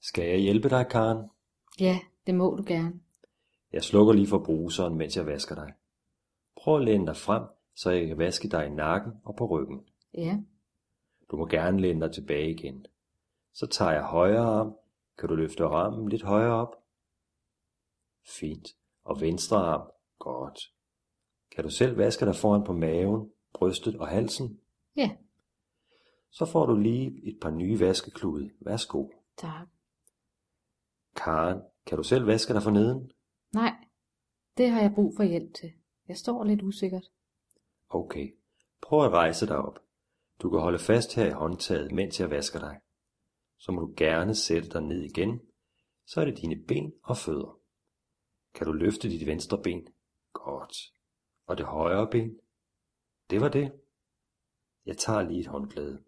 Skal jeg hjælpe dig, Karen? Ja, det må du gerne. Jeg slukker lige for bruseren, mens jeg vasker dig. Prøv at læne dig frem, så jeg kan vaske dig i nakken og på ryggen. Ja, Du må gerne læne dig tilbage igen. Så tager jeg højre arm. Kan du løfte armen lidt højere op? Fint. Og venstre arm. Godt. Kan du selv vaske dig foran på maven, brystet og halsen? ja, Så får du lige et par nye vaskeklude. Værsgo. tak. Karen, kan du selv vaske dig forneden? Nej, det har jeg brug for hjælp til. Jeg står lidt usikkert. Okay. Prøv at rejse dig op. Du kan holde fast her i håndtaget, mens jeg vasker dig. Så må du gerne sætte dig ned igen. Så er det dine ben og fødder. Kan du løfte dit venstre ben? Godt. Og det højre ben? Det var det. Jeg tager lige et håndklæde.